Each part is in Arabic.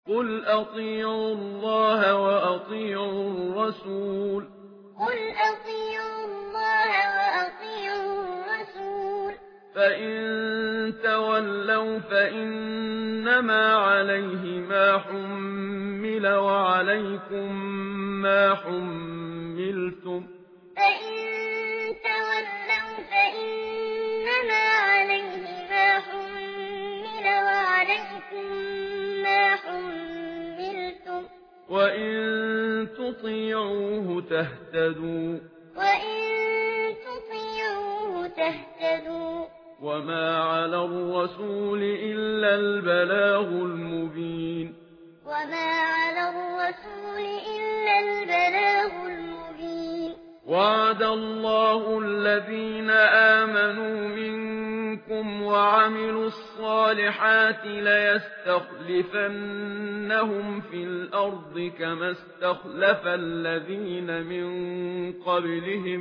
قل أطيعوا الله وأطيعوا الرسول فإن تولوا فإنما عليه ما حمل وعليكم ما حملتم وإن تطيعوه تهتدوا وما على الرسول إلا البلاغ المبين وعد الله الذين آمنوا منكم وعملوا الصالحات ليستخلفنهم في الأرض كما استخلف الذين من قبلهم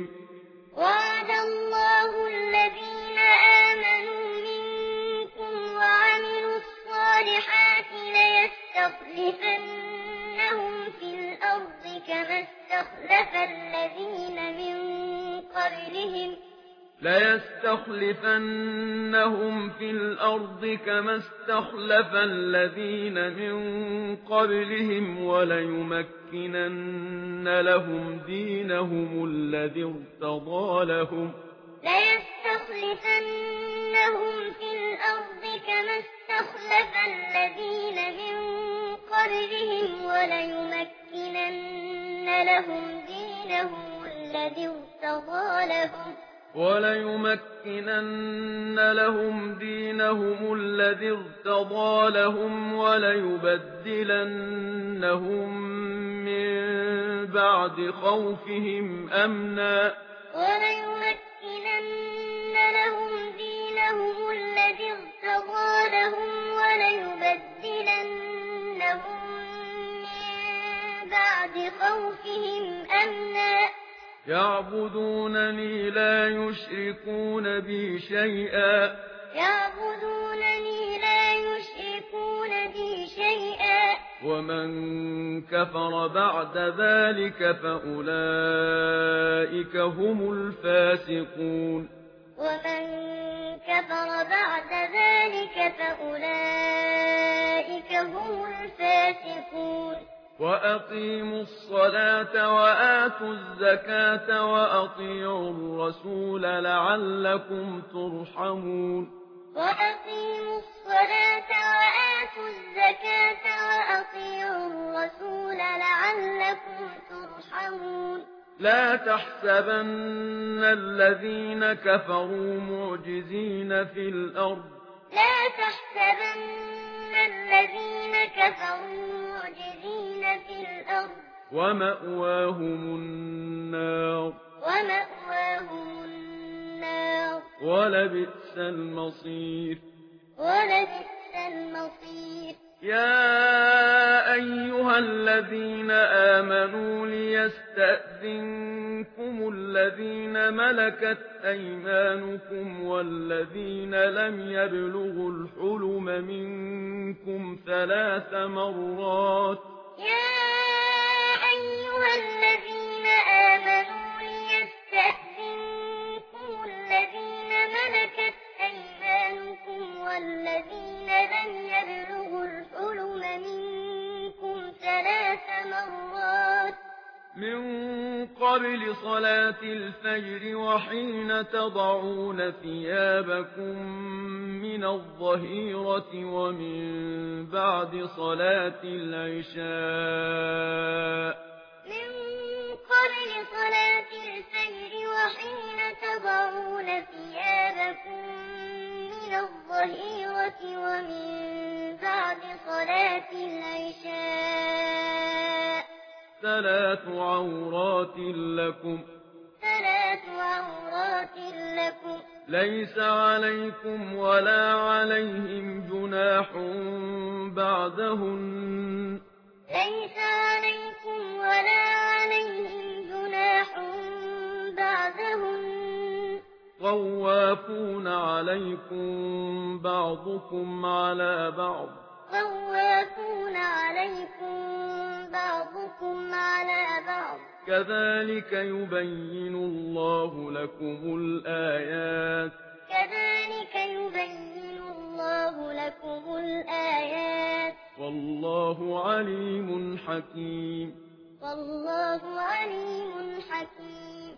وليمكنن لهم دينهم الذي ارتضى لهم وليبدلنهم من بعد خوفهم أمنا يعبدونني لا يشركون بي شيئا ومن كفر بعد ذلك فأولئك هم الفاسقون وأقيموا الصلاة وآتوا الزكاة وأطيعوا الرسول لعلكم ترحمون لا تحسبن الذين كفروا معجزين في الأرض ومأواهم النار ولبئس المصير يا أيها الذين آمنوا ليستأذنكم الذين ملكت أيمانكم والذين لم يبلغوا الحلم منكم 3 مرات من قبل صلاة الفجر وحين تضعون ثيابكم من الظهيرة ومن بعد صلاة العشاء ثلاث عورات لكم ليس عليكم ولا عليهم جناح بعدهن طوافون عليكم بعضكم على بعض كذلك يبين الله لكم الآيات والله عليم حكيم